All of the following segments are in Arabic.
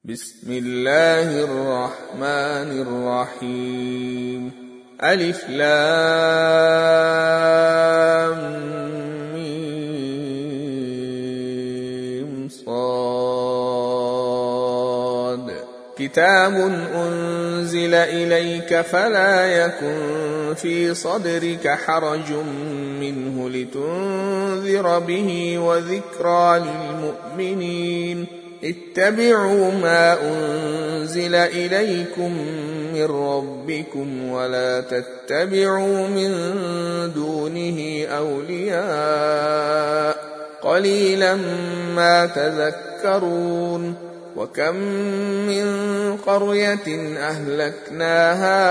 بسم الله الرحمن الرحيم. ألف لام ميم صاد. كتاب أنزل إليك فلا يكن في صدرك حرج منه لتنذر به وذكرى للمؤمنين. اتبعوا ما أنزل إليكم من ربكم ولا تتبعوا من دونه أولياء قليلا ما تذكرون. وكم من قرية أهلكناها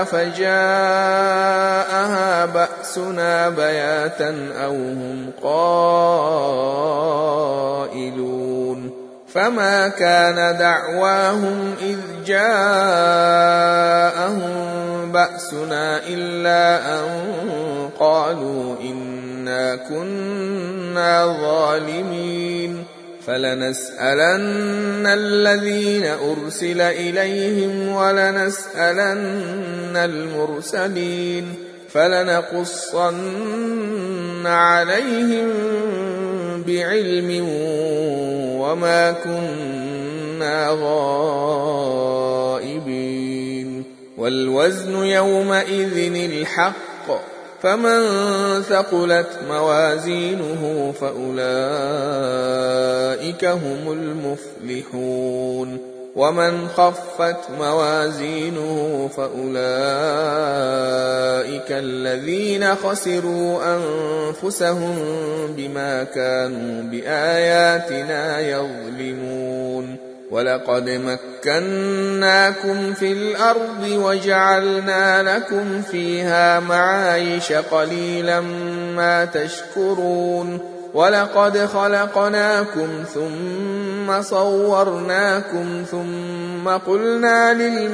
فجاءها بأسنا بياتا أو هم قائلون. فما كان دعواهم إذ جاءهم بأسنا إلا أن قالوا إنا كنا ظالمين. فلنسألن الذين أرسل إليهم ولنسألن المرسلين فلنقصن عليهم بعلم وما كنا غائبين. والوزن يومئذ الحق فمن ثقلت موازينه فأولئك هم المفلحون. ومن خفت موازينه فأولئك الذين خسروا أنفسهم بما كانوا بآياتنا يظلمون. ولقد مكناكم في الأرض وجعلنا لكم فيها معايش قليلا ما تشكرون. ولقد خلقناكم ثم صورناكم ثم قلنا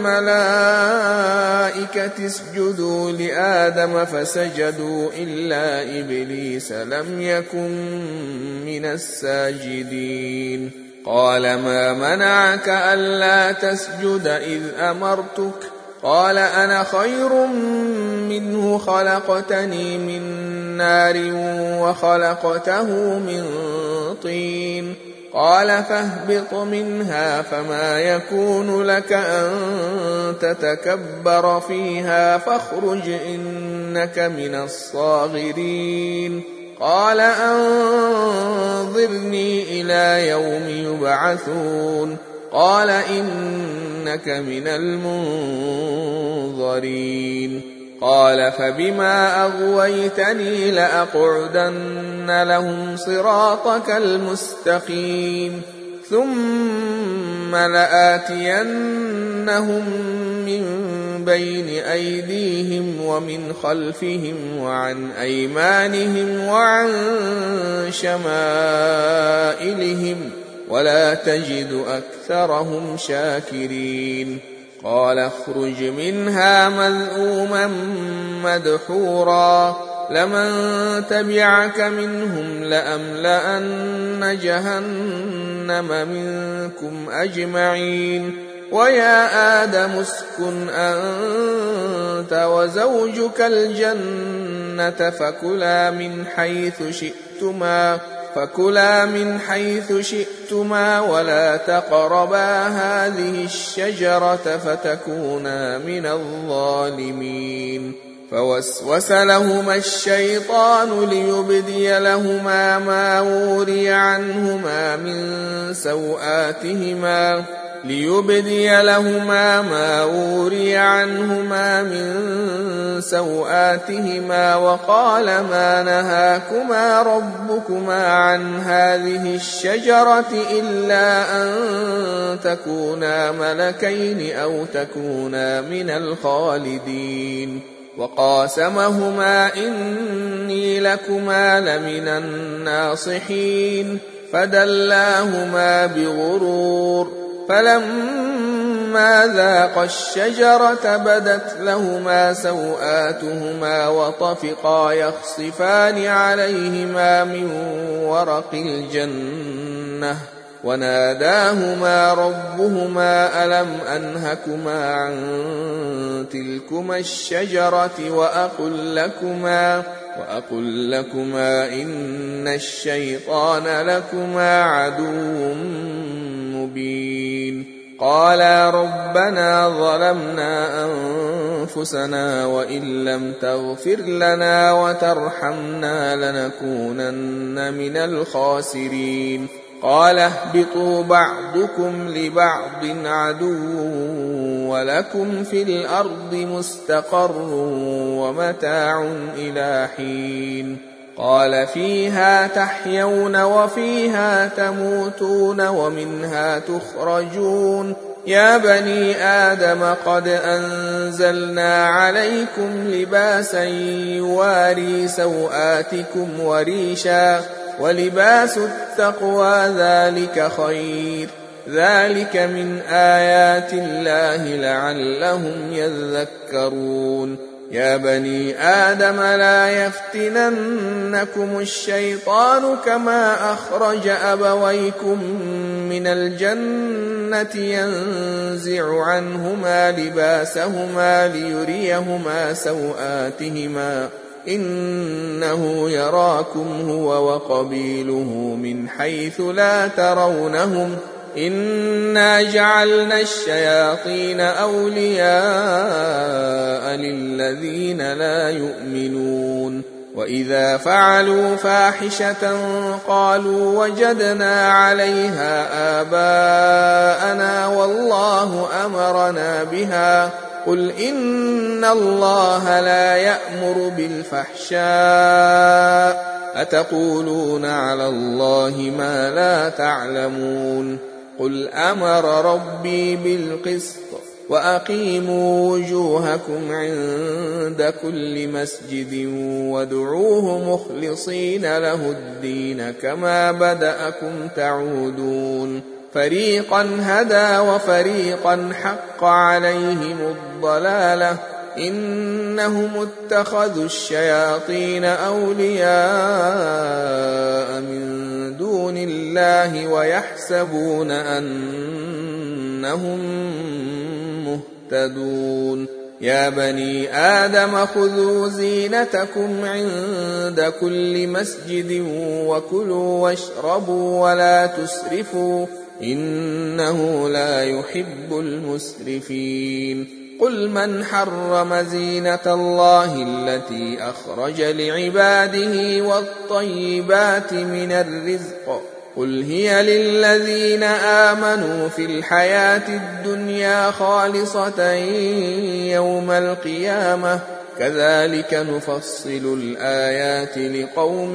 للملائكة اسجدوا لآدم فسجدوا إلا إبليس لم يكن من الساجدين. قال ما منعك ألا تسجد إذ أمرتك؟ قال أنا خير منه خلقتني من نار وخلقته من طين. قال فاهبط منها فما يكون لك أن تتكبر فيها فاخرج إنك من الصاغرين. قال أنظرني إلى يوم يبعثون. قال إنك من المنظرين. قال فبما أغويتني لأقعدن لهم صراطك المستقيم ثم لآتينهم من بين أيديهم ومن خلفهم وعن أيمانهم وعن شمائلهم ولا تجد أكثرهم شاكرين. قال اخرج منها مذءوما مدحورا لمن تبعك منهم لأملأن جهنم منكم أجمعين. ويا آدم اسكن أنت وزوجك الجنة فكلا من حيث شئتما ولا تقربا هذه الشجرة فتكونا من الظالمين. فوسوس لهما الشيطان ليبدي لهما ما وري عنهما من سوآتهما وقال ما نهاكما ربكما عن هذه الشجرة إلا أن تكونا ملكين أو تكونا من الخالدين. وقاسمهما إني لكما لمن الناصحين فدلاهما بغرور. فلما ذاقا الشجرة بدت لهما سوآتهما وطفقا يخصفان عليهما من ورق الجنة وناداهما ربهما ألم أنهكما عن تلكما الشجرة وأقل لكما إن الشيطان لكما عدو مبين قالا ربنا ظلمنا أنفسنا وإن لم تغفر لنا وترحمنا لنكونن من الخاسرين قال اهبطوا بعضكم لبعض عدو ولكم في الأرض مستقر ومتاع إلى حين قال فيها تحيون وفيها تموتون ومنها تخرجون يا بني آدم قد أنزلنا عليكم لباسا يواري سوآتكم وريشا ولباس التقوى ذلك خير ذلك من آيات الله لعلهم يذكرون يا بني آدم لا يفتننكم الشيطان كما أخرج أبويكم من الجنة ينزع عنهما لباسهما ليريهما سوآتهما إنه يراكم هو وقبيله من حيث لا ترونهم إنا جعلنا الشياطين أولياء للذين لا يؤمنون وإذا فعلوا فاحشة قالوا وجدنا عليها آباءنا والله أمرنا بها قل إن الله لا يأمر بالفحشاء أتقولون على الله ما لا تعلمون قل أمر ربي بالقسط وأقيموا وجوهكم عند كل مسجد وادعوه مخلصين له الدين كما بدأكم تعودون فريقا هدى وفريقا حق عليهم الضلالة إنهم اتخذوا الشياطين أولياء من دون الله ويحسبون أنهم مهتدون يا بني آدم خذوا زينتكم عند كل مسجد وكلوا واشربوا ولا تسرفوا إنه لا يحب المسرفين قل من حرم زينة الله التي أخرج لعباده والطيبات من الرزق قل هي للذين آمنوا في الحياة الدنيا خالصة يوم القيامة كذلك نفصل الآيات لقوم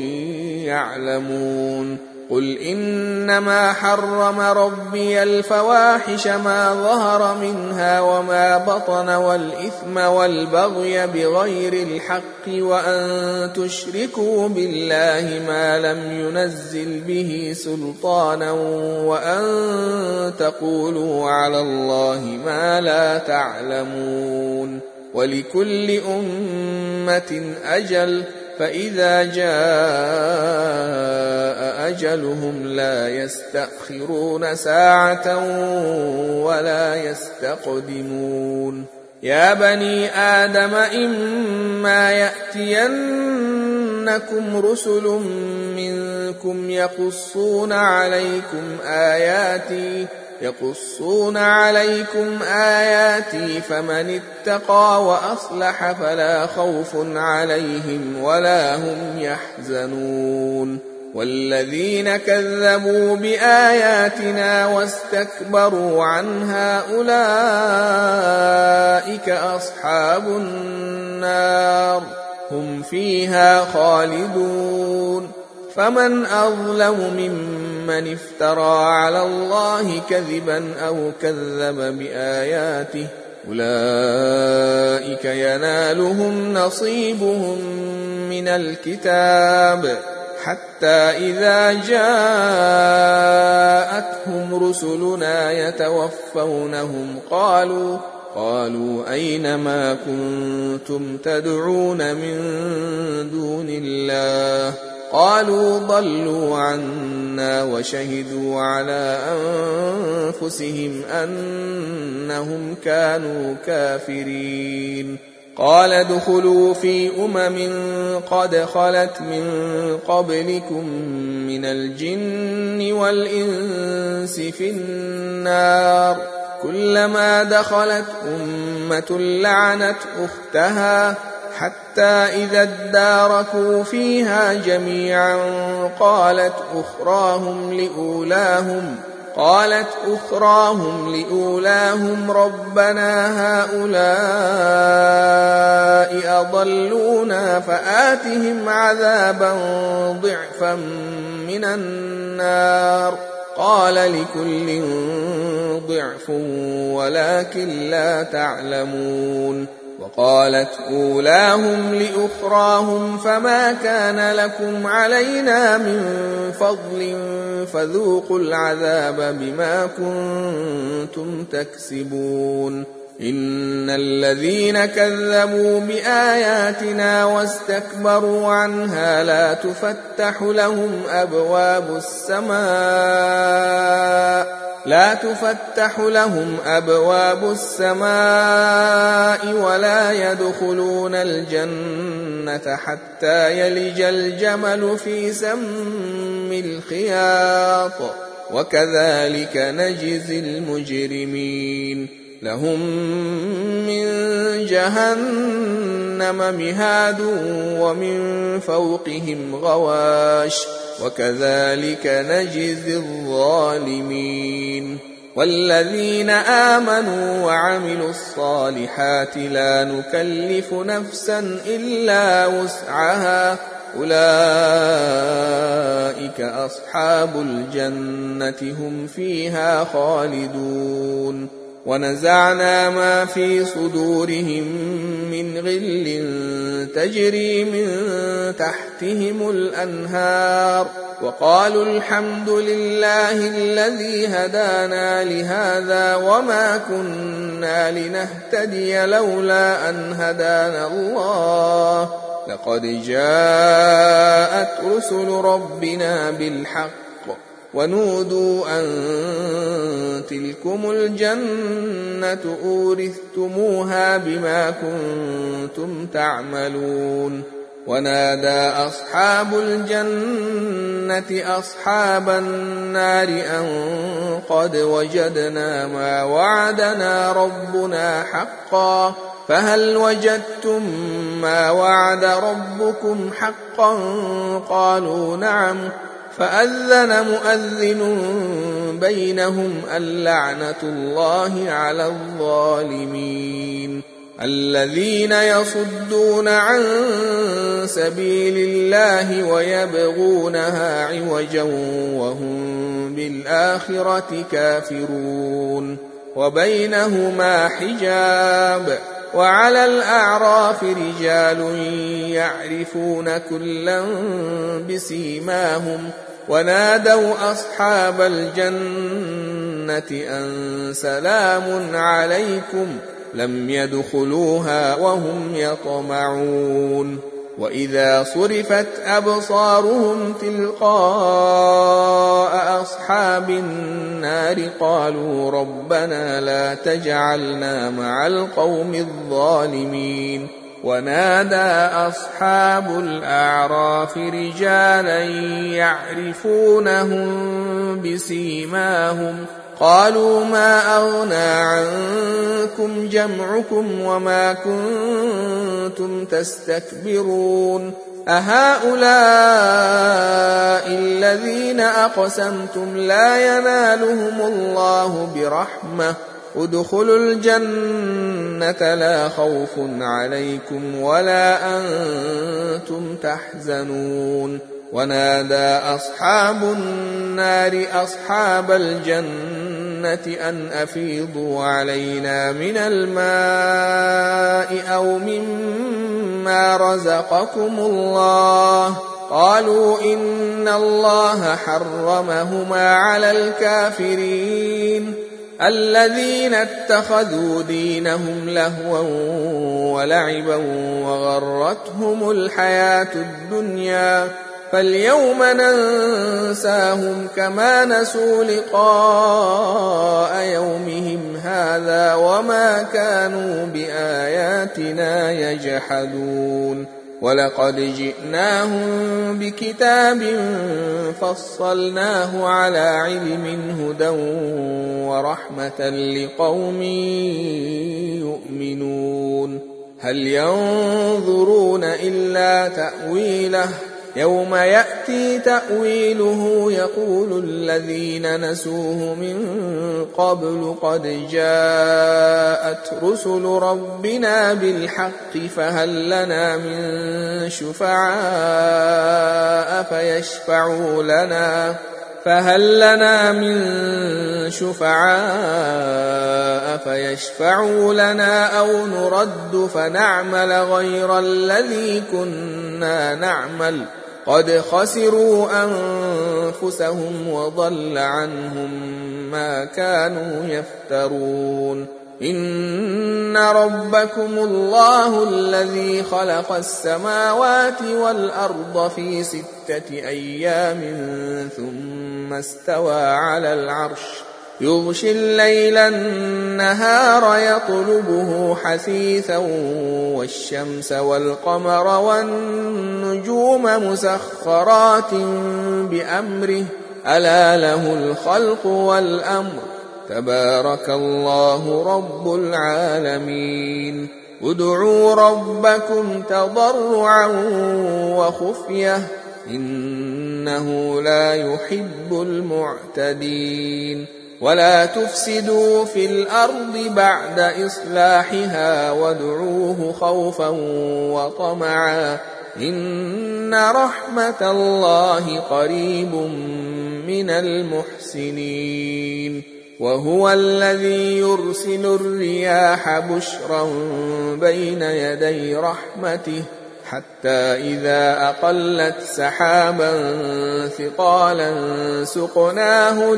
يعلمون قل إنما حرم ربي الفواحش ما ظهر منها وما بطن والإثم والبغي بغير الحق وأن تشركوا بالله ما لم ينزل به سلطانا وأن تقولوا على الله ما لا تعلمون ولكل أمة أجل فإذا جاء أجلهم لا يستأخرون ساعة ولا يستقدمون يا بني آدم إما يأتينكم رسل منكم يقصون عليكم آياتي فمن اتقى وأصلح فلا خوف عليهم ولا هم يحزنون والذين كذبوا بآياتنا واستكبروا عنها أولئك أصحاب النار هم فيها خالدون فمن أظلم ممن افترى على الله كذبا أو كذب بآياته أولئك ينالهم نصيبهم من الكتاب حتى إذا جاءتهم رسلنا يتوفونهم قالوا أين ما كنتم تدعون من دون الله قالوا ضلوا عنا وشهدوا على أنفسهم أنهم كانوا كافرين. قال ادخلوا في قد خلت من قبلكم من الجن والإنس في النار كلما دخلت أمة لعنت أختها حتى إذا اداركوا فيها جميعا قالت أخراهم لأولاهم ربنا هؤلاء أضلونا فآتهم عذابا ضعفا من النار قال لكل ضعف ولكن لا تعلمون. وقالت أولاهم لأخراهم فما كان لكم علينا من فضل فذوقوا العذاب بما كنتم تكسبون. إن الذين كذبوا بآياتنا واستكبروا عنها لا تفتح لهم أبواب السماء ولا يدخلون الجنة حتى يلج الجمل في سم الخياط وكذلك نجزي المجرمين. لهم من جهنم مهاد ومن فوقهم غواش وكذلك نجزي الظالمين. والذين آمنوا وعملوا الصالحات لا نكلف نفسا إلا وسعها أولئك أصحاب الجنة هم فيها خالدون. ونزعنا ما في صدورهم من غل تجري من تحتهم الأنهار وقالوا الحمد لله الذي هدانا لهذا وما كنا لنهتدي لولا أن هدانا الله لقد جاءت رسل ربنا بالحق ونودوا أن تلكم الجنة أورثتموها بما كنتم تعملون. ونادى أصحاب الجنة أصحاب النار أن قد وجدنا ما وعدنا ربنا حقا فهل وجدتم ما وعد ربكم حقا قالوا نعم فأذن مؤذن بينهم اللعنة الله على الظالمين. الذين يصدون عن سبيل الله ويبغونها عوجا وهم بالآخرة كافرون وبينهما حجاب. وعلى الأعراف رجال يعرفون كلا بسيماهم ونادوا أصحاب الجنة أن سلام عليكم لم يدخلوها وهم يطمعون. وإذا صرفت أبصارهم تلقاء أصحاب النار قالوا ربنا لا تجعلنا مع القوم الظالمين. ونادى أصحاب الأعراف رجالا يعرفونهم بسيماهم قالوا ما أغنى عنكم جمعكم وما كنتم تستكبرون أهؤلاء الذين أقسمتم لا ينالهم الله برحمة ادخلوا الجنة لا خوف عليكم ولا أنتم تحزنون. ونادى أصحاب النار أصحاب الجنة أن أفيضوا علينا من الماء أو مما رزقكم الله قالوا إن الله حرمهما على الكافرين الذين اتخذوا دينهم لهوا ولعبا وغرتهم الحياة الدنيا فاليوم ننساهم كما نسوا لقاء يومهم هذا وما كانوا بآياتنا يجحدون ولقد جئناهم بكتاب فصلناه على علم هدى ورحمة لقوم يؤمنون هل ينظرون إلا تأويله يوم يأتي تأويله يقول الذين نسوه من قبل قد جاءت رسل ربنا بالحق فهل لنا من شفعاء فيشفعوا لنا أو نرد فنعمل غير الذي كنا نعمل قد خسروا أنفسهم وضل عنهم ما كانوا يفترون إن ربكم الله الذي خلق السماوات والأرض في 6 أيام ثم استوى على العرش يغشي الليل النهار يطلبه حثيثا والشمس والقمر والنجوم مسخرات بأمره ألا له الخلق والأمر تبارك الله رب العالمين ادعوا ربكم تضرعا وخفية إنه لا يحب المعتدين ولا تفسدوا في الأرض بعد إصلاحها وادعوه خوفا وطمعا إن رحمة الله قريب من المحسنين وهو الذي يرسل الرياح بشرا بين يدي رحمته حتى إذا أقلت سحابا ثقالا سقناه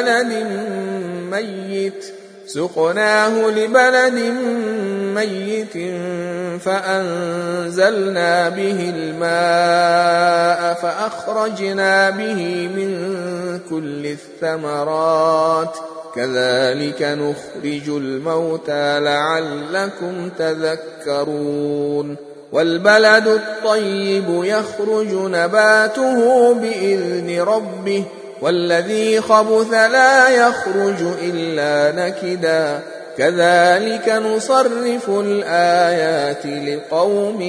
لبلد ميت فأنزلنا به الماء فأخرجنا به من كل الثمرات كذلك نخرج الموتى لعلكم تذكرون والبلد الطيب يخرج نباته بإذن ربه والذي خبث لا يخرج إلا نكدا كذلك نصرف الآيات لقوم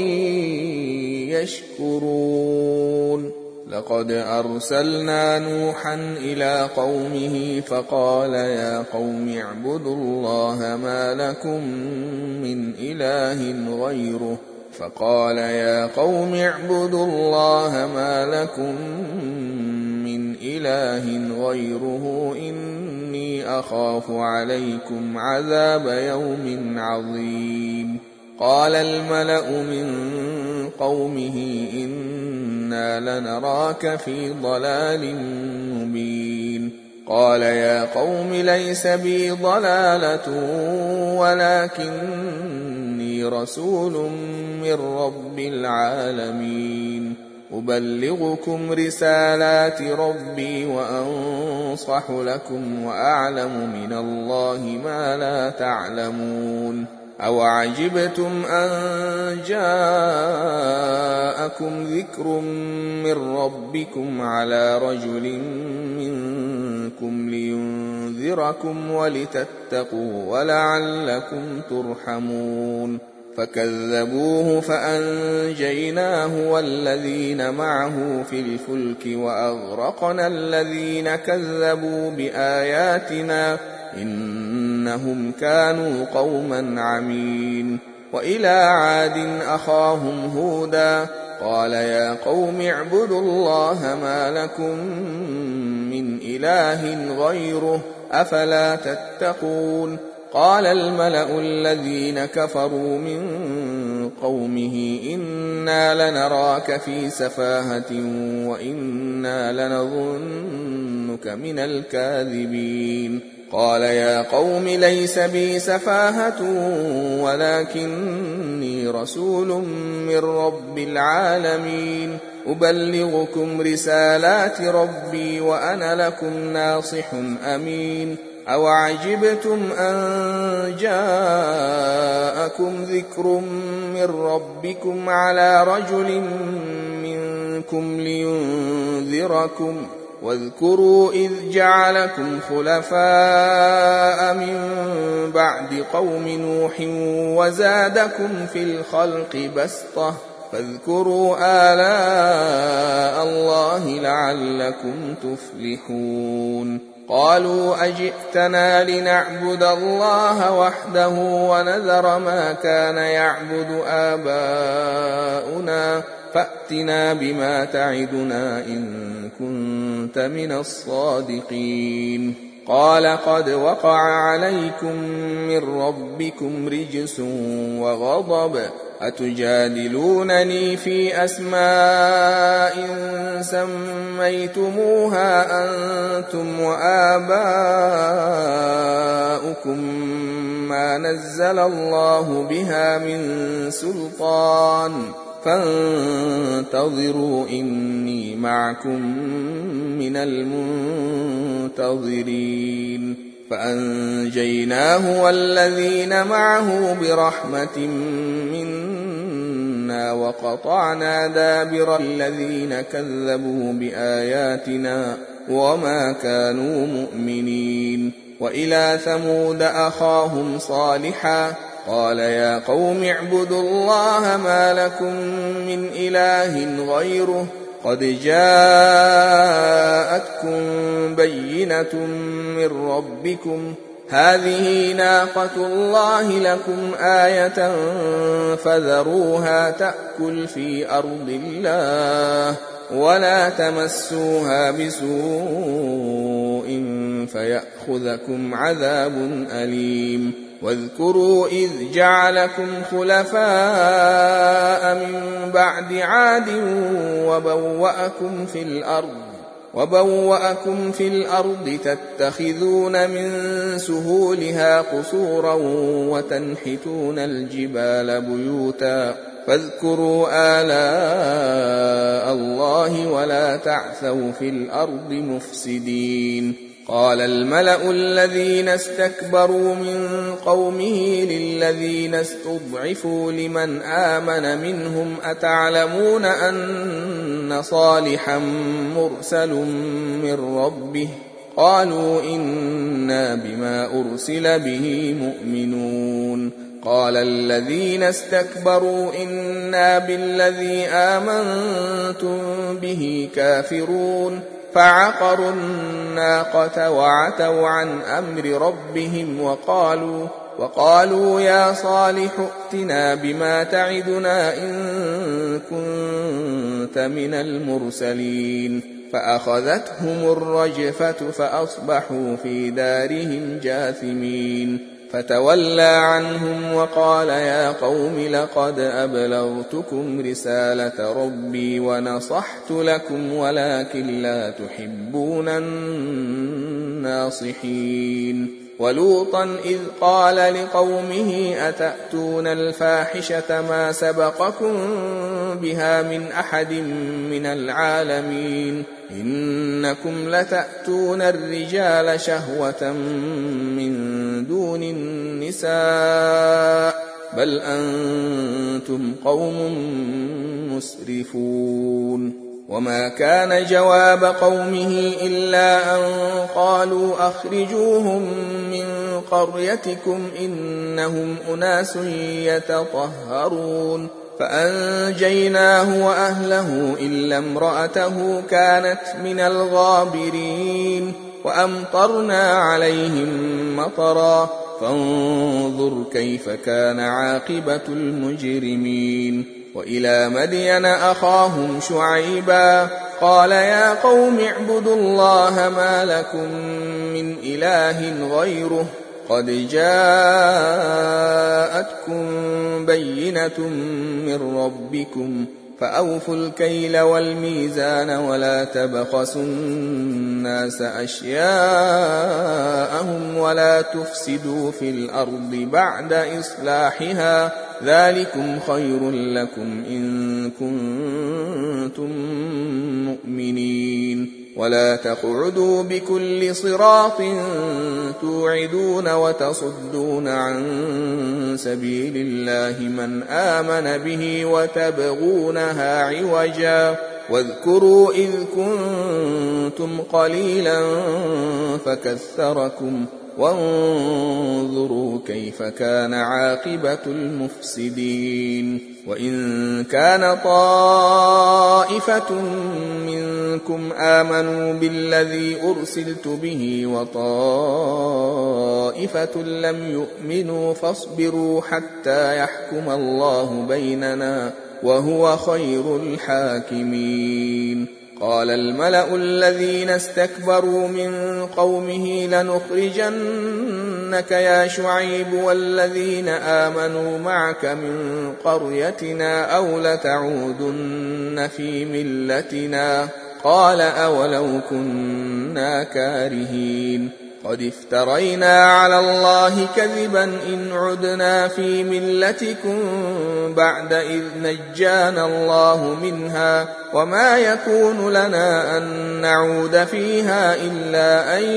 يشكرون لقد أرسلنا نوحا إلى قومه فقال يا قوم اعبدوا الله ما لكم من إله غيره إني أخاف عليكم عذاب يوم عظيم قال الملأ من قومه إنا لنراك في ضلال مبين قال يا قوم ليس بي ضلالة ولكني رسول من رب العالمين أبلغكم رسالات ربي وأنصح لكم وأعلم من الله ما لا تعلمون أو عجبتم أن جاءكم ذكر من ربكم على رجل منكم لينذركم ولتتقوا ولعلكم ترحمون فكذبوه فأنجيناه والذين معه في الفلك وأغرقنا الذين كذبوا بآياتنا إنهم كانوا قوما عمين وإلى عاد أخاهم هودا قال يا قوم اعبدوا الله ما لكم من إله غيره أفلا تتقون قال الملأ الذين كفروا من قومه إنا لنراك في سفاهة وإنا لنظنك من الكاذبين قال يا قوم ليس بي سفاهة ولكني رسول من رب العالمين أبلغكم رسالات ربي وأنا لكم ناصح أمين أوعجبتم أن جاءكم ذكر من ربكم على رجل منكم لينذركم واذكروا إذ جعلكم خلفاء من بعد قوم نوح وزادكم في الخلق بسطة فاذكروا آلاء الله لعلكم تفلحون قالوا أجئتنا لنعبد الله وحده ونذر ما كان يعبد آباؤنا فأتنا بما تعدنا إن كنت من الصادقين قال قد وقع عليكم من ربكم رجس وغضب أتجادلونني في أسماء سميتموها أنتم وآباؤكم ما نزل الله بها من سلطان فانتظروا إني معكم من المنتظرين فأنجيناه والذين معه برحمة منا وقطعنا دابر الذين كذبوا بآياتنا وما كانوا مؤمنين وإلى ثمود أخاهم صالحا قال يا قوم اعبدوا الله ما لكم من إله غيره قد جاءتكم بينة من ربكم هذه ناقة الله لكم آية فذروها تأكل في أرض الله ولا تمسوها بسوء فيأخذكم عذاب أليم واذكروا إذ جعلكم خلفاء من بعد عاد وبوأكم في الأرض تتخذون من سهولها قصورا وتنحتون الجبال بيوتا فاذكروا آلاء الله ولا تعثوا في الأرض مفسدين قال الملأ الذين استكبروا من قومه للذين استضعفوا لمن آمن منهم أتعلمون أن صالحا مرسل من ربه قالوا إنا بما أرسل به مؤمنون قال الذين استكبروا إنا بالذي آمنتم به كافرون فعقروا الناقة وعتوا عن أمر ربهم وقالوا يا صالح ائتنا بما تعدنا إن كنت من المرسلين فأخذتهم الرجفة فأصبحوا في دارهم جاثمين فتولى عنهم وقال يا قوم لقد أبلغتكم رسالة ربي ونصحت لكم ولكن لا تحبون الناصحين ولوطا إذ قال لقومه أتأتون الفاحشة ما سبقكم بها من أحد من العالمين إنكم لتأتون الرجال شهوة من دون النساء بل أنتم قوم مسرفون وما كان جواب قومه إلا أن قالوا أخرجوهم من قريتكم إنهم أناس يتطهرون فأنجيناه وأهله إلا امرأته كانت من الغابرين وأمطرنا عليهم مطرا فانظر كيف كان عاقبة المجرمين وإلى مدين أخاهم شعيبا قال يا قوم اعبدوا الله ما لكم من إله غيره قد جاءتكم بينة من ربكم فأوفوا الكيل والميزان ولا تبخسوا الناس أشياءهم ولا تفسدوا في الأرض بعد إصلاحها ذلكم خير لكم إن كنتم مؤمنين ولا تقعدوا بكل صراط توعدون وتصدون عن سبيل الله من آمن به وتبغونها عوجا واذكروا إذ كنتم قليلا فكثركم وانظروا كيف كان عاقبة المفسدين وإن كان طائفة منكم آمنوا بالذي أرسلت به وطائفة لم يؤمنوا فاصبروا حتى يحكم الله بيننا وهو خير الحاكمين قال الملأ الذين استكبروا من قومه لنخرجنك يا شعيب والذين آمنوا معك من قريتنا أو لتعودن في ملتنا قال أولو كنا كارهين قد افترينا على الله كذبا إن عدنا في ملتكم بعد إذ نجانا الله منها وما يكون لنا أن نعود فيها إلا أن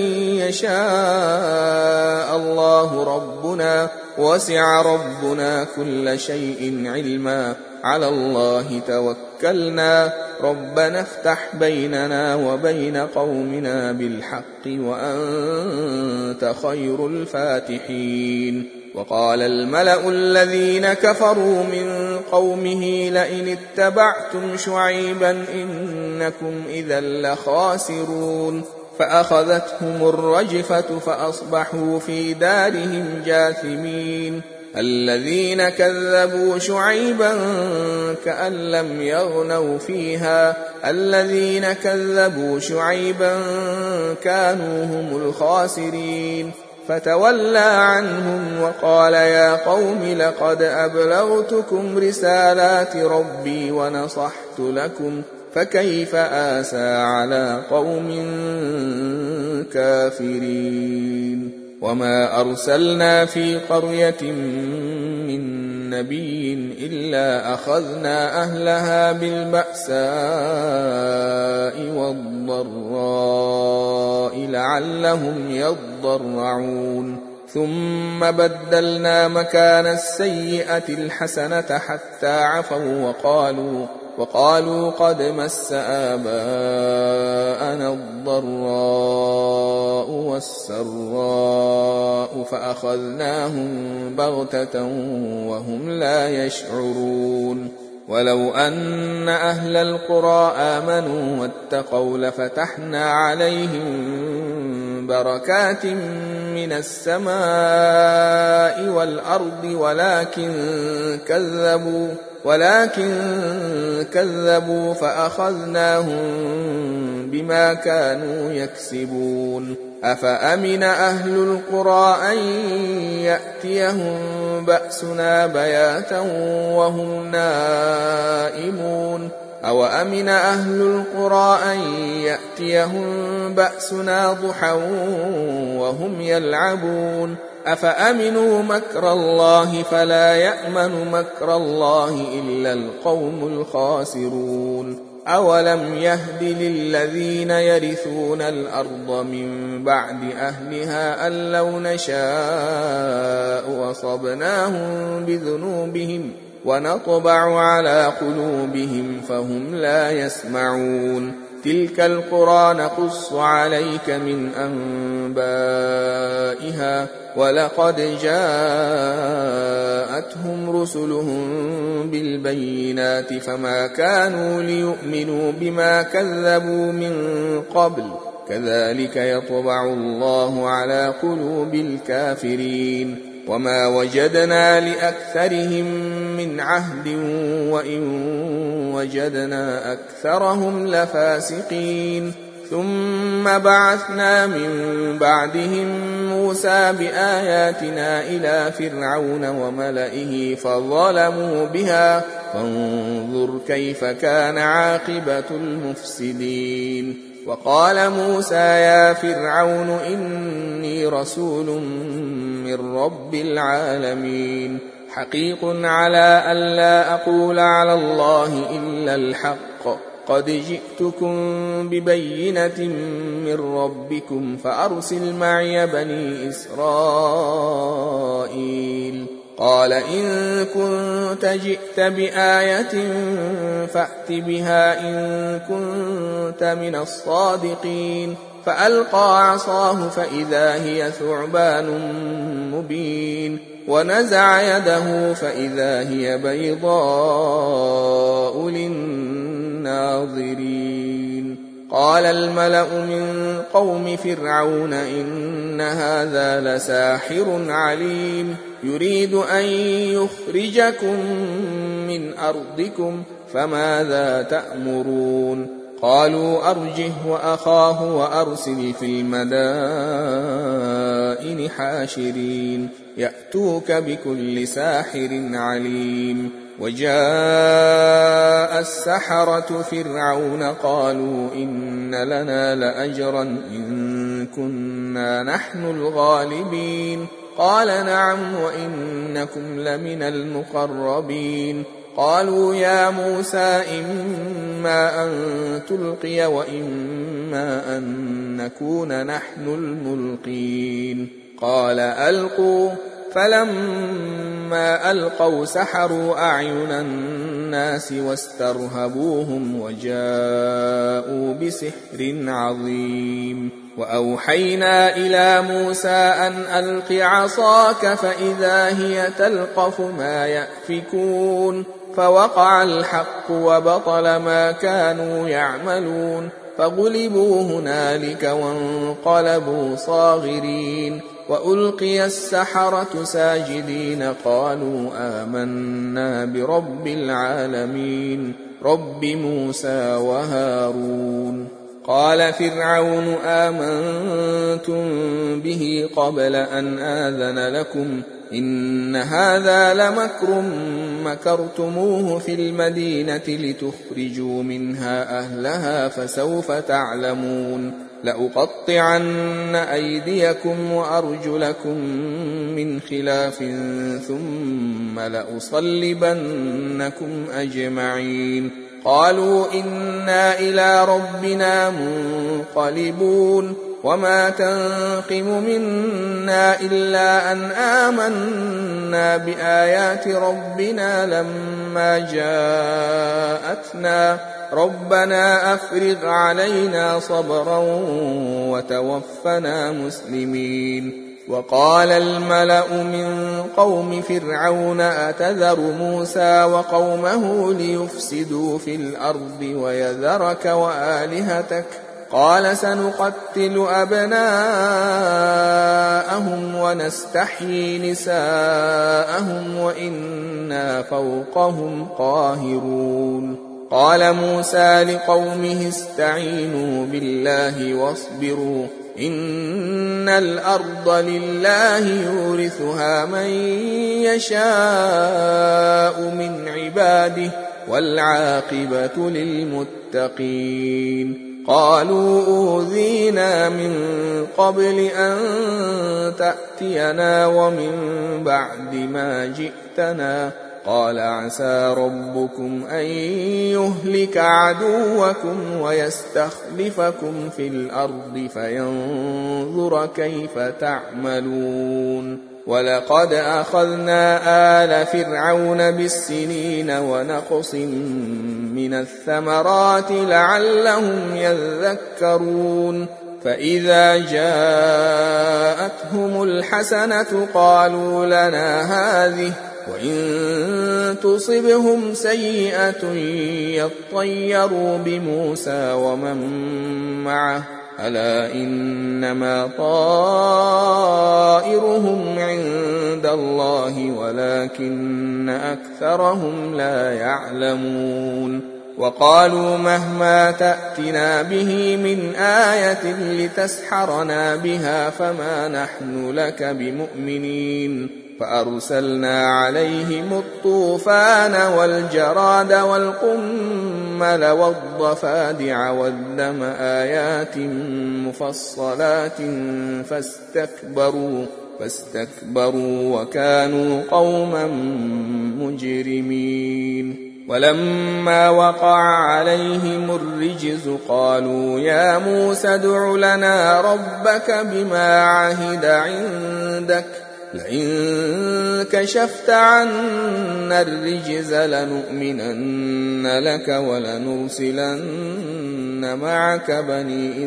يشاء الله ربنا وسع ربنا كل شيء علما على الله توكلنا ربنا افتح بيننا وبين قومنا بالحق وأنت خير الفاتحين وقال الملأ الذين كفروا من قومه لئن اتبعتم شعيبا إنكم إذا لخاسرون فأخذتهم الرجفة فأصبحوا في دارهم جاثمين الذين كذبوا شعيبا كأن لم يغنوا فيها الذين كذبوا شعيبا كانوا هم الخاسرين فتولى عنهم وقال يا قوم لقد أبلغتكم رسالات ربي ونصحت لكم فكيف آسى على قوم كافرين وما أرسلنا في قرية من نبي إلا أخذنا أهلها بالبأساء والضراء لعلهم يضرعون ثم بدلنا مكان السيئة الحسنة حتى عفوا وقالوا قد مس آباءنا الضراء والسراء فأخذناهم بغتة وهم لا يشعرون ولو أن أهل القرى آمنوا واتقوا لفتحنا عليهم بركات من السماء والأرض ولكن كذبوا فأخذناهم بما كانوا يكسبون أفأمن أهل القرى أن يأتيهم بأسنا بياتا وهم نائمون أو أمن أهل القرى أن يأتيهم بأسنا ضحى وهم يلعبون أفأمنوا مكر الله فلا يأمن مكر الله إلا القوم الخاسرون أولم يهد للذين يرثون الأرض من بعد أهلها أن لو نشاء أصبناهم بذنوبهم ونطبع على قلوبهم فهم لا يسمعون تلك القرى نقص عليك من أنبائها ولقد جاءتهم رسلهم بالبينات فما كانوا ليؤمنوا بما كذبوا من قبل كذلك يطبع الله على قلوب الكافرين وما وجدنا لأكثرهم من عهد وإن وجدنا أكثرهم لفاسقين ثم بعثنا من بعدهم موسى بآياتنا إلى فرعون وملئه فظلموا بها فانظر كيف كان عاقبة المفسدين. وقال موسى يا فرعون إني رسول من رب العالمين حقيق على ألا أقول على الله إلا الحق قد جئتكم ببينة من ربكم فأرسل معي بني إسرائيل. قال إن كنت جئت بآية فأت بها إن كنت من الصادقين. فألقى عصاه فإذا هي ثعبان مبين ونزع يده فإذا هي بيضاء للناظرين. قال الملأ من قوم فرعون إن هذا لساحر عليم يريد أن يخرجكم من أرضكم فماذا تأمرون؟ قالوا أرجه وأخاه وأرسل في المدائن حاشرين يأتوك بكل ساحر عليم. وجاء السحرة فرعون قالوا إن لنا لأجرا إن كنا نحن الغالبين. قال نعم وإنكم لمن المقربين. قالوا يا موسى إما أن تلقي وإما أن نكون نحن الملقين. قال ألقوا. فلما ألقوا سحروا أعين الناس واسترهبوهم وجاءوا بسحر عظيم. وأوحينا إلى موسى أن ألق عصاك فإذا هي تلقف ما يأفكون. فوقع الحق وبطل ما كانوا يعملون فغلبوا هنالك وانقلبوا صاغرين. وألقي السحرة ساجدين قالوا آمنا برب العالمين رب موسى وهارون. قال فرعون آمنتم به قبل أن آذن لكم إن هذا لمكر مكرتموه في المدينة لتخرجوا منها أهلها فسوف تعلمون. لأقطعن أيديكم وأرجلكم من خلاف ثم لأصلبنكم أجمعين. قالوا إنا إلى ربنا منقلبون. وما تنقم منا إلا أن آمنا بآيات ربنا لما جاءتنا ربنا أفرغ علينا صبرا وتوفنا مسلمين. وقال الملأ من قوم فرعون أتذر موسى وقومه ليفسدوا في الأرض ويذرك وآلهتك قال سنقتل أبناءهم ونستحيي نساءهم وإنا فوقهم قاهرون. قال موسى لقومه استعينوا بالله واصبروا إن الأرض لله يورثها من يشاء من عباده والعاقبة للمتقين. قالوا أوذينا من قبل أن تأتينا ومن بعد ما جئتنا قال عسى ربكم أن يهلك عدوكم ويستخلفكم في الأرض فينظر كيف تعملون. ولقد أخذنا آل فرعون بالسنين ونقص من الثمرات لعلهم يذكرون. فإذا جاءتهم الحسنة قالوا لنا هذه وإن تصبهم سيئة يطيروا بموسى ومن معه ألا إنما طائرهم عند الله ولكن أكثرهم لا يعلمون. وقالوا مهما تأتنا به من آية لتسحرنا بها فما نحن لك بمؤمنين فأرسلنا عليهم الطوفان والجراد والقمل والضفادع والدم آيات مفصلات فاستكبروا وكانوا قوما مجرمين. ولما وقع عليهم الرجز قالوا يا موسى ادع لنا ربك بما عهد عندك لئن كشفت عنا الرجز لنؤمنن لك ولنرسلن معك بني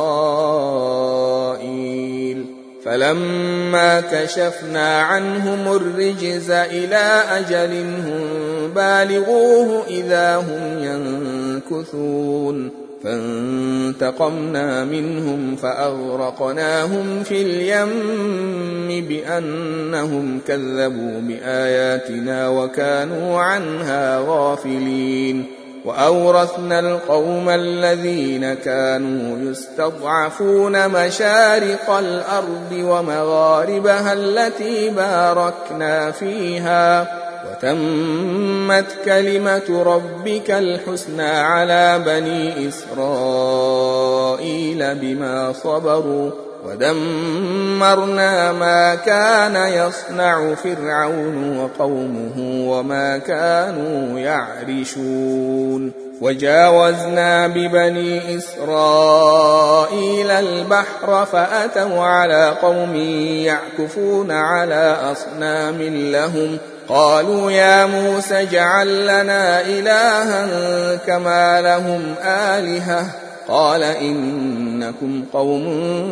إسرائيل. فلما كشفنا عنهم الرجز إلى أجل هم بالغوه إذا هم ينكثون فانتقمنا منهم فأغرقناهم في اليم بأنهم كذبوا بآياتنا وكانوا عنها غافلين. وأورثنا القوم الذين كانوا يستضعفون مشارق الأرض ومغاربها التي باركنا فيها وتمت كلمة ربك الحسنى على بني إسرائيل بما صبروا ودمرنا ما كان يصنع فرعون وقومه وما كانوا يعرشون. وجاوزنا ببني إسرائيل البحر فأتوا على قوم يعكفون على أصنام لهم قالوا يا موسى اجعل لنا إلها كما لهم آلهة قال إنكم قوم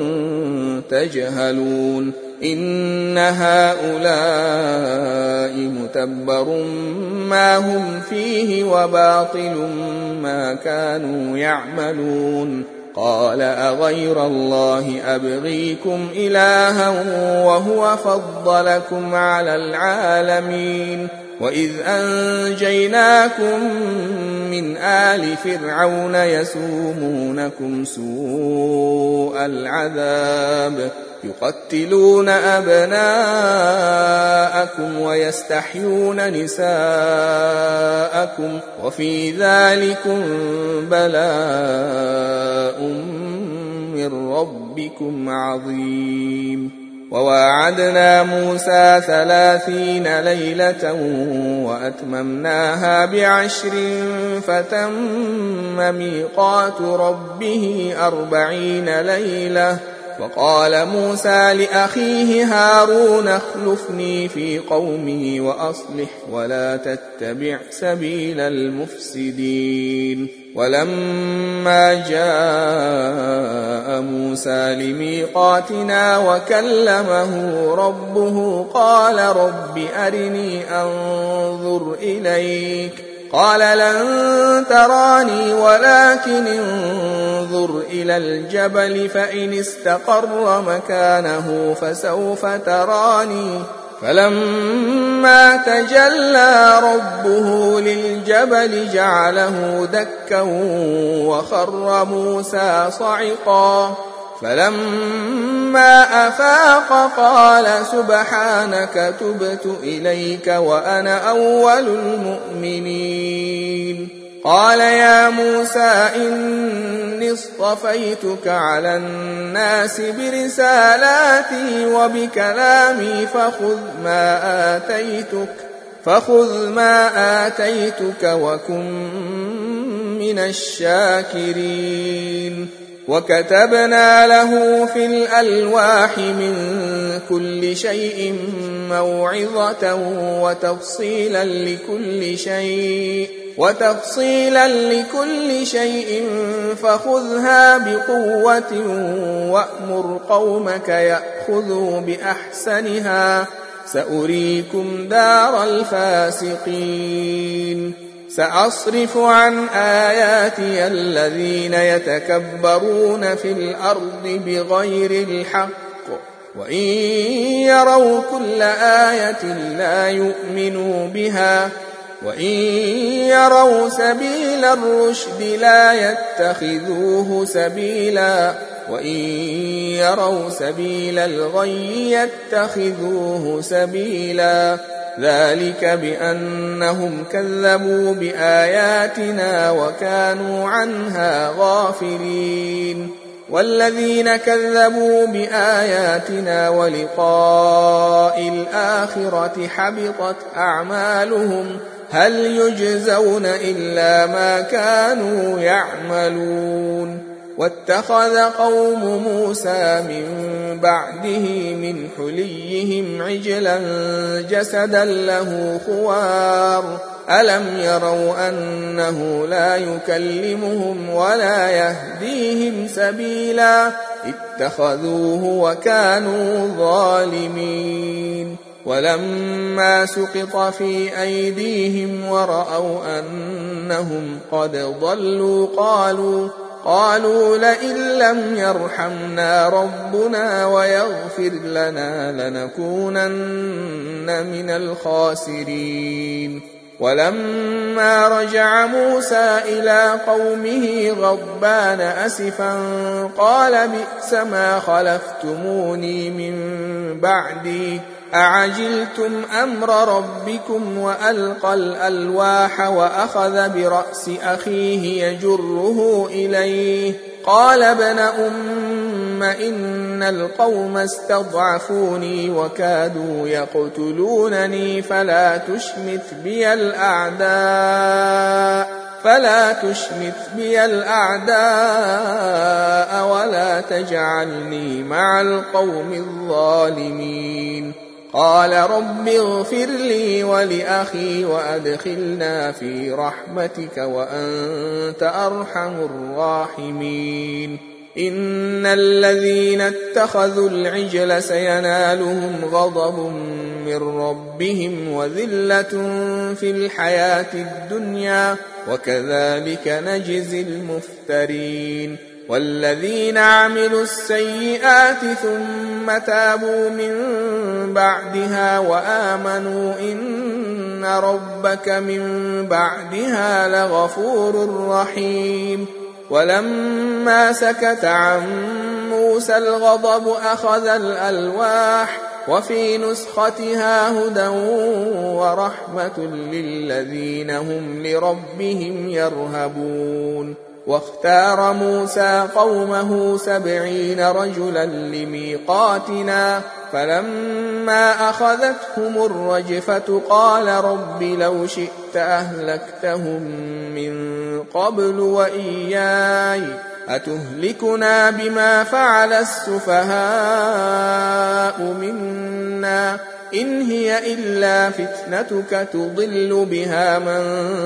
تجهلون. إن هؤلاء متبر ما هم فيه وباطل ما كانوا يعملون. قال أغير الله أبغيكم إلها وهو فضلكم على العالمين وإذ أنجيناكم من آل فرعون يسومونكم سوء العذاب يقتلون أبناءكم ويستحيون نساءكم وفي ذلكم بلاء من ربكم عظيم. وواعدنا موسى 30 ليلة وأتممناها ب10 فتم ميقات ربه 40 ليلة. وقال موسى لأخيه هارون اخلفني في قومي وأصلح ولا تتبع سبيل المفسدين. ولما جاء موسى لميقاتنا وكلمه ربه قال رب أرني أنظر إليك قال لن تراني ولكن انظر إلى الجبل فإن استقر مكانه فسوف تراني. فلما تجلى ربه للجبل جعله دكا وخر موسى صعقا. فلما أفاق قال سبحانك تبت إليك وأنا أول المؤمنين. قال يا موسى إني اصطفيتك على الناس برسالاتي وبكلامي فخذ ما آتيتك وكن من الشاكرين. وكتبنا له في الألواح من كل شيء موعظة وتفصيلا لكل شيء فخذها بقوة وأمر قومك يأخذوا بأحسنها سأريكم دار الفاسقين. سأصرف عن آياتي الذين يتكبرون في الأرض بغير الحق وإن يروا كل آية لا يؤمنوا بها وإن يروا سبيل الرشد لا يتخذوه سبيلا وإن يروا سبيل الغي يتخذوه سبيلا ذلك بأنهم كذبوا بآياتنا وكانوا عنها غافلين والذين كذبوا بآياتنا ولقاء الآخرة حبطت أعمالهم هل يجزون إلا ما كانوا يعملون واتخذ قوم موسى من بعده من حليهم عجلا جسدا له خوار ألم يروا أنه لا يكلمهم ولا يهديهم سبيلا اتخذوه وكانوا ظالمين ولما سقط في أيديهم ورأوا أنهم قد ضلوا قالوا لئن لم يرحمنا ربنا ويغفر لنا لنكونن من الخاسرين ولما رجع موسى إلى قومه غضبان أسفا قال بئس ما خلفتموني من بعدي أعجلتم أمر ربكم وألقى الألواح وأخذ برأس أخيه يجره إليه قال ابن أم إن القوم استضعفوني وكادوا يقتلونني فلا تشمت بي الأعداء ولا تجعلني مع القوم الظالمين قال رب اغفر لي ولأخي وأدخلنا في رحمتك وأنت أرحم الراحمين إن الذين اتخذوا العجل سينالهم غضب من ربهم وذلة في الحياة الدنيا وكذلك نجزي المفترين والذين عملوا السيئات ثم تابوا من بعدها وآمنوا إن ربك من بعدها لغفور رحيم ولما سكت عن موسى الغضب أخذ الألواح وفي نسختها هدى ورحمة للذين هم لربهم يرهبون واختار موسى قومه 70 رجلا لميقاتنا فلما أخذتهم الرجفة قال رب لو شئت أهلكتهم من قبل وإياي أتهلكنا بما فعل السفهاء منا إن هي إلا فتنتك تضل بها من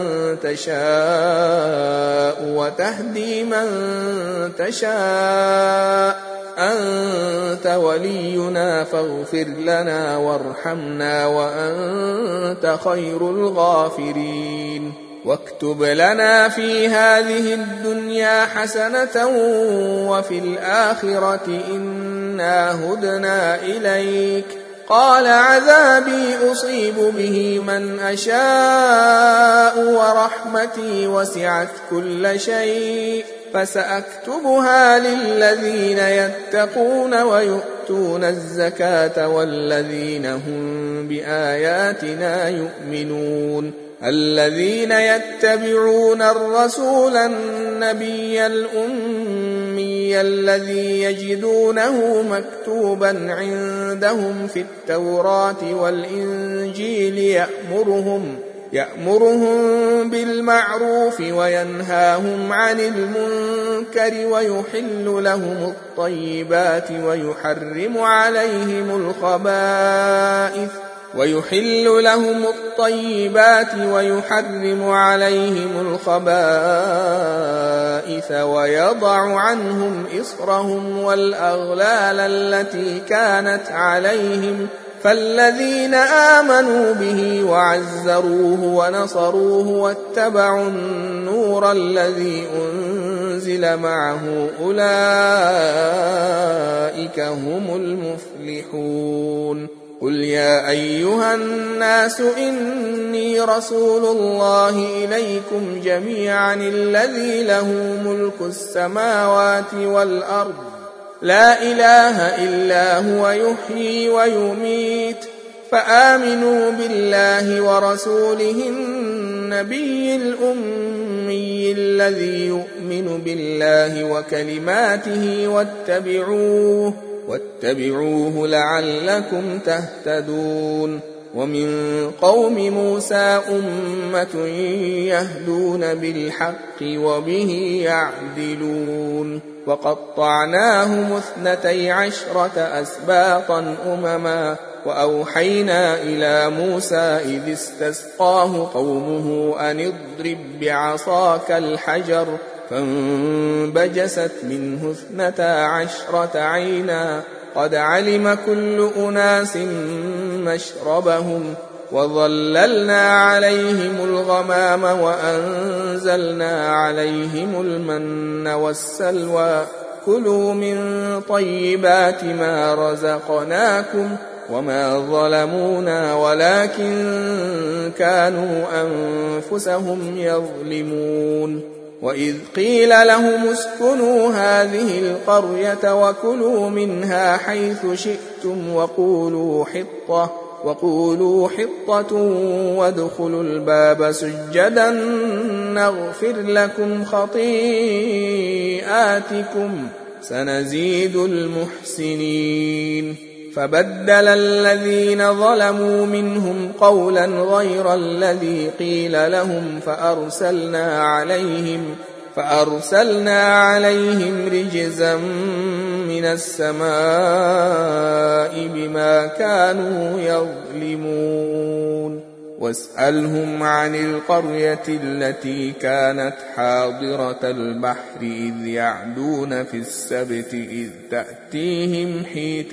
تشاء وتهدي من تشاء أنت ولينا فاغفر لنا وارحمنا وأنت خير الغافرين واكتب لنا في هذه الدنيا حسنة وفي الآخرة إنا هدنا إليك قال عذابي أصيب به من أشاء ورحمتي وسعت كل شيء فسأكتبها للذين يتقون ويؤتون الزكاة والذين هم بآياتنا يؤمنون الذين يتبعون الرسول النبي الأمي الذي يجدونه مكتوبا عندهم في التوراة والإنجيل يأمرهم بالمعروف وينهاهم عن المنكر ويحل لهم الطيبات ويحرم عليهم الخبائث ويضع عنهم إصرهم والأغلال التي كانت عليهم فالذين آمنوا به وعزروه ونصروه واتبعوا النور الذي أنزل معه أولئك هم المفلحون قل يا أيها الناس إني رسول الله إليكم جميعا الذي له ملك السماوات والأرض لا إله إلا هو يحيي ويميت فآمنوا بالله ورسوله النبي الأمي الذي يؤمن بالله وكلماته واتبعوه لعلكم تهتدون ومن قوم موسى أمة يهدون بالحق وبه يعدلون وقطعناهم 12 أسباطا أمما وأوحينا إلى موسى إذ استسقاه قومه أن اضرب بعصاك الحجر فانبجست منه 12 عينا قد علم كل أناس مشربهم وظللنا عليهم الغمام وأنزلنا عليهم المن والسلوى كلوا من طيبات ما رزقناكم وما ظلمونا ولكن كانوا أنفسهم يظلمون وإذ قيل لهم اسكنوا هذه القرية وكلوا منها حيث شئتم وقولوا حطة وادخلوا الباب سجدا نغفر لكم خطيئاتكم سنزيد المحسنين فبدل الذين ظلموا منهم قولا غير الذي قيل لهم فأرسلنا عليهم رجزا من السماء بما كانوا يظلمون واسألهم عن القرية التي كانت حاضرة البحر إذ يعدون في السبت إذ تأتيهم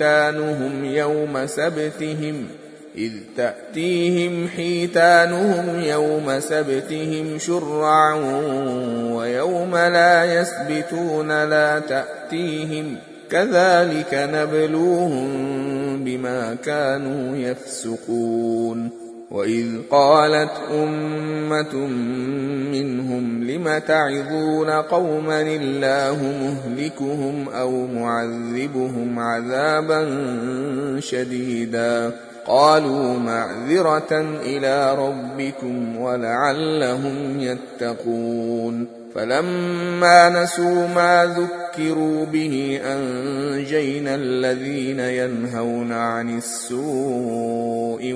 حيتانهم يوم سبتهم شرعا ويوم لا يسبتون لا تأتيهم كذلك نبلوهم بما كانوا يفسقون وإذ قالت أمة منهم لم تعظون قوما الله مهلكهم أو معذبهم عذابا شديدا قالوا معذرة إلى ربكم ولعلهم يتقون فلما نسوا ما ذكروا به أنجينا الذين ينهون عن السوء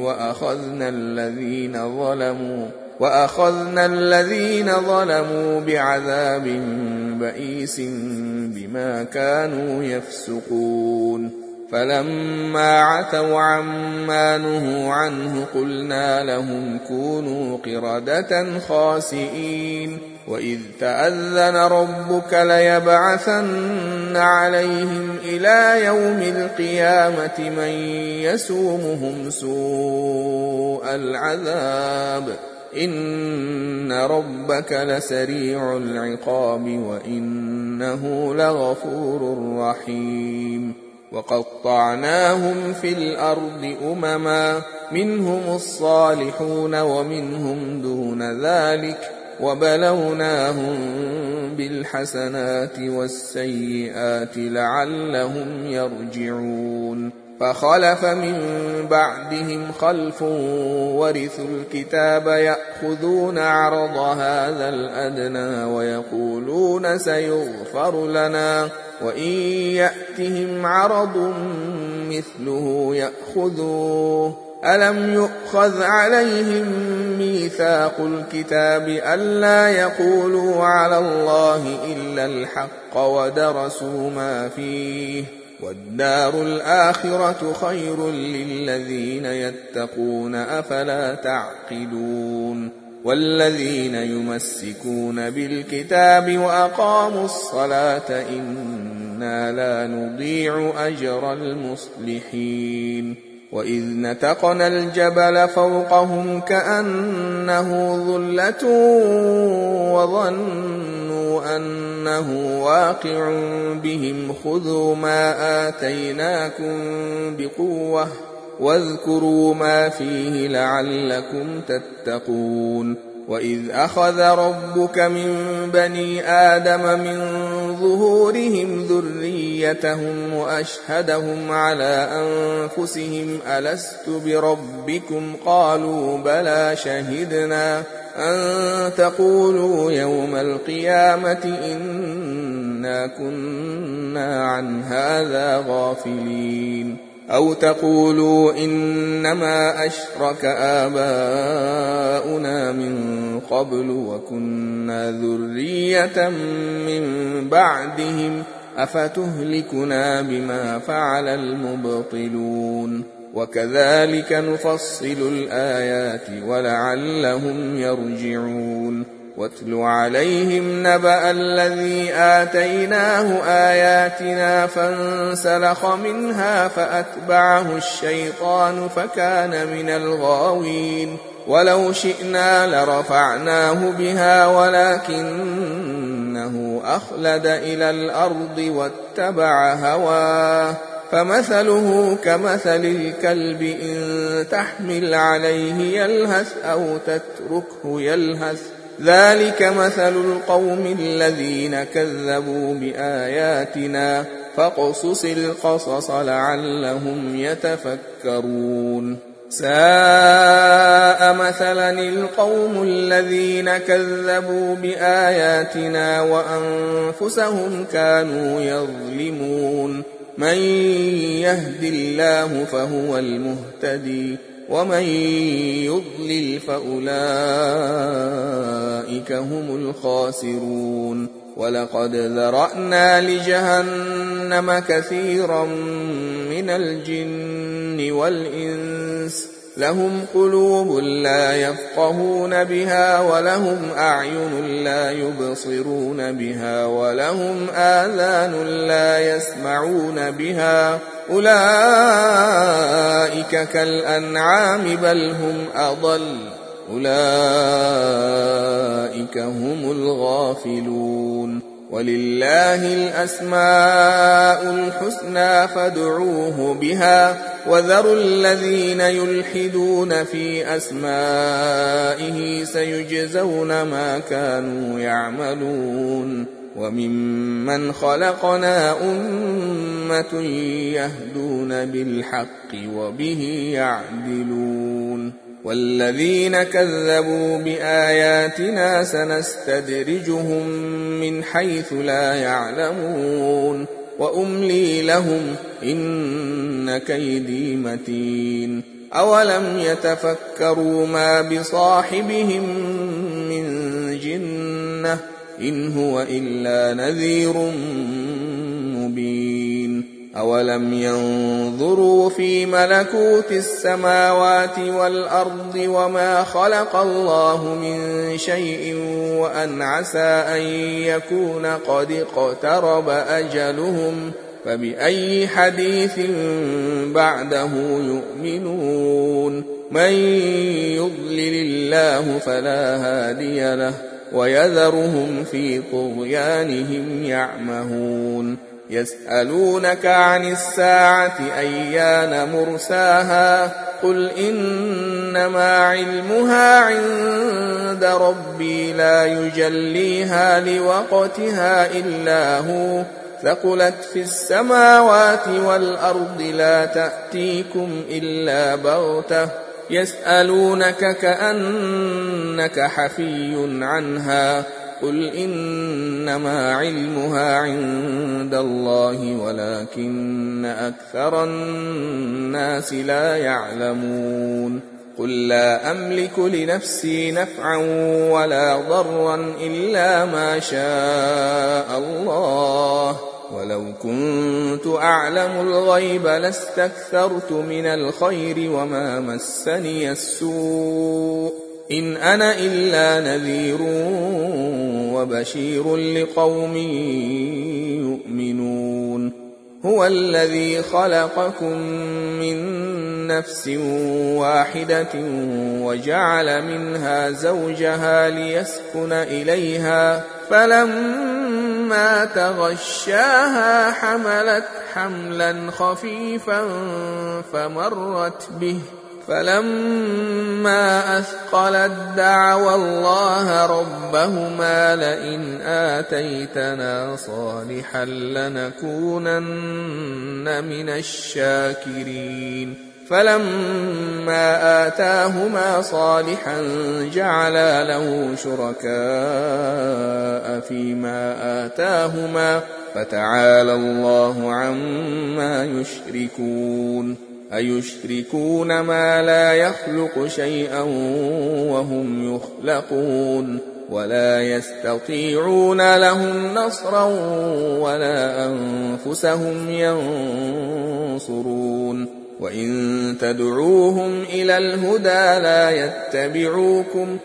وأخذنا الذين ظلموا بعذاب بئيس بما كانوا يفسقون فلما عتوا عما نهوا عنه قلنا لهم كونوا قردة خاسئين وإذ تأذن ربك ليبعثن عليهم إلى يوم القيامة من يسومهم سوء العذاب إن ربك لسريع العقاب وإنه لغفور رحيم وقطعناهم في الأرض أمما منهم الصالحون ومنهم دون ذلك وبلوناهم بالحسنات والسيئات لعلهم يرجعون فخلف من بعدهم خلف ورثوا الكتاب يأخذون عرض هذا الأدنى ويقولون سيغفر لنا وإن يأتهم عرض مثله يأخذوه ألم يؤخذ عليهم ميثاق الكتاب ألا يقولوا على الله إلا الحق ودرسوا ما فيه والدار الآخرة خير للذين يتقون أفلا تعقلون والذين يمسكون بالكتاب وأقاموا الصلاة إنا لا نضيع أجر المصلحين وإذ نتقنا الجبل فوقهم كأنه ظلة وظنوا أنه واقع بهم خذوا ما آتيناكم بقوة واذكروا ما فيه لعلكم تتقون. وإذ أخذ ربك من بني آدم من ظهورهم ذريتهم وأشهدهم على أنفسهم ألست بربكم قالوا بلى شهدنا أن تقولوا يوم القيامة إنا كنا عن هذا غافلين أو تقولوا إنما أشرك آباؤنا من قبل وكنا ذرية من بعدهم أفتهلكنا بما فعل المبطلون وكذلك نفصل الآيات ولعلهم يرجعون. واتل عليهم نبأ الذي آتيناه آياتنا فانسلخ منها فأتبعه الشيطان فكان من الغاوين ولو شئنا لرفعناه بها ولكنه أخلد إلى الأرض واتبع هواه فمثله كمثل الكلب إن تحمل عليه يلهث أو تتركه يلهث ذلك مثل القوم الذين كذبوا بآياتنا فاقصص القصص لعلهم يتفكرون. ساء مثلا القوم الذين كذبوا بآياتنا وأنفسهم كانوا يظلمون. من يهد الله فهو المهتدي ومن يضلل فأولئك هم الخاسرون. ولقد ذرأنا لجهنم كثيرا من الجن والإنس لهم قلوب لا يفقهون بها ولهم أعين لا يبصرون بها ولهم آذان لا يسمعون بها أولئك كالأنعام بل هم أضل أولئك هم الغافلون. ولله الأسماء الحسنى فادعوه بها وذروا الذين يلحدون في أسمائه سيجزون ما كانوا يعملون. وممن خلقنا أمة يهدون بالحق وبه يعدلون. والذين كذبوا بآياتنا سنستدرجهم من حيث لا يعلمون وأملي لهم إن كيدي متين. أولم يتفكروا ما بصاحبهم من جنة إن هو إلا نذير مبين. أولم ينظروا في ملكوت السماوات والأرض وما خلق الله من شيء وأن عسى أن يكون قد اقترب أجلهم فبأي حديث بعده يؤمنون. من يضلل الله فلا هادي له ويذرهم في طغيانهم يعمهون. يسألونك عن الساعة أيان مرساها قل إنما علمها عند ربي لا يجليها لوقتها إلا هو ثقلت في السماوات والأرض لا تأتيكم إلا بغتة يسألونك كأنك حفي عنها قل إنما علمها عند الله ولكن أكثر الناس لا يعلمون. قل لا أملك لنفسي نفعا ولا ضرا إلا ما شاء الله ولو كنت أعلم الغيب لاستكثرت من الخير وما مسني السوء إن أنا إلا نذير وبشير لقوم يؤمنون. هو الذي خلقكم من نفس واحدة وجعل منها زوجها ليسكن إليها فلما فلما تغشاها حملت حملا خفيفا فمرت به فلما أثقلت دعوا الله ربهما لئن آتيتنا صالحا لنكونن من الشاكرين فلما آتاهما صالحا جعلا له شركاء فيما آتاهما فتعالى الله عما يشركون أيشركون ما لا يخلق شيئا وهم يخلقون ولا يستطيعون لهم نصرا ولا أنفسهم ينصرون وإن تدعوهم إلى الهدى لا يتبعوكم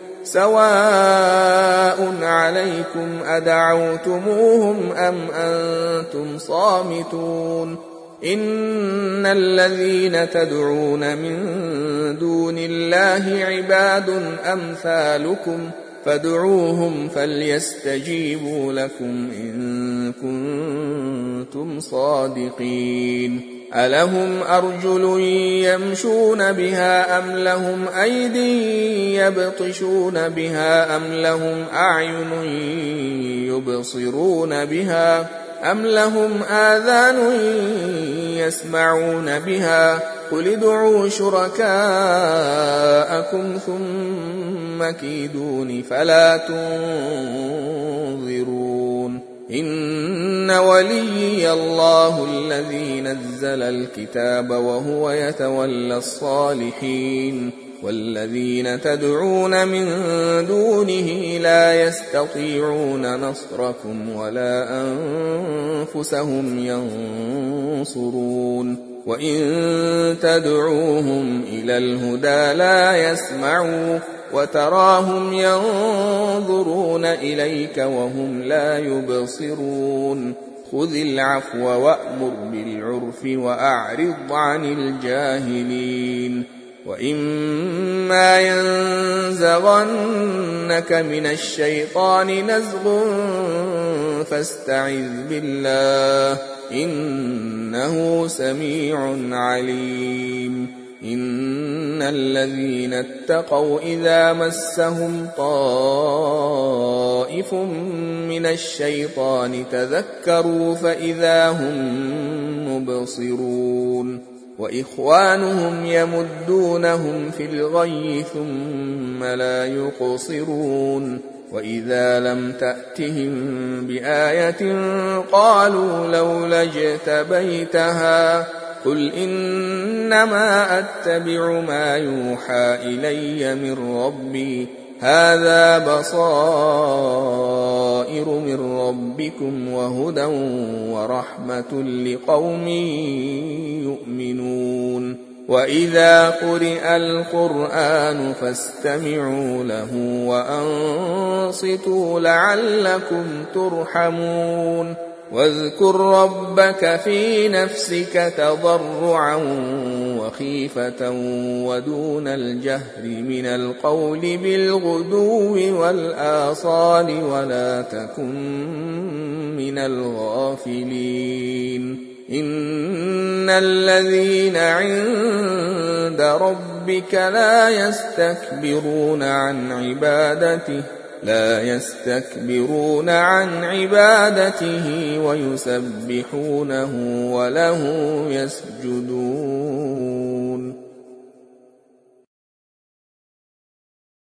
سواء عليكم أدعوتموهم أم أنتم صامتون إن الذين تدعون من دون الله عباد أمثالكم فادعوهم فليستجيبوا لكم إن كنتم صادقين ألهم أرجل يمشون بها أم لهم أيدي يبطشون بها أم لهم أعين يبصرون بها أم لهم آذان يسمعون بها قل ادعوا شركاءكم ثم كيدون فلا تنظرون إن وليي الله الذي نزل الكتاب وهو يتولى الصالحين والذين تدعون من دونه لا يستطيعون نصركم ولا أنفسهم ينصرون وإن تدعوهم إلى الهدى لا يسمعوا وتراهم ينظرون إليك وهم لا يبصرون خذ العفو وأمر بالعرف وأعرض عن الجاهلين وإما ينزغنك من الشيطان نزغ فاستعذ بالله إنه سميع عليم إن الذين اتقوا إذا مسهم طائف من الشيطان تذكروا فإذا هم مبصرون وإخوانهم يمدونهم في الغي ثم لا يقصرون وإذا لم تأتهم بآية قالوا لولا اجتبيتها قل إنما أتبع ما يوحى إلي من ربي هذا بصائر من ربكم وهدى ورحمة لقوم يؤمنون وإذا قرئ القرآن فاستمعوا له وأنصتوا لعلكم ترحمون واذكر ربك في نفسك تضرعا وخيفة ودون الجهر من القول بالغدو والآصال ولا تكن من الغافلين إن الذين عند ربك لا يستكبرون عن عبادته ويسبحونه وله يسجدون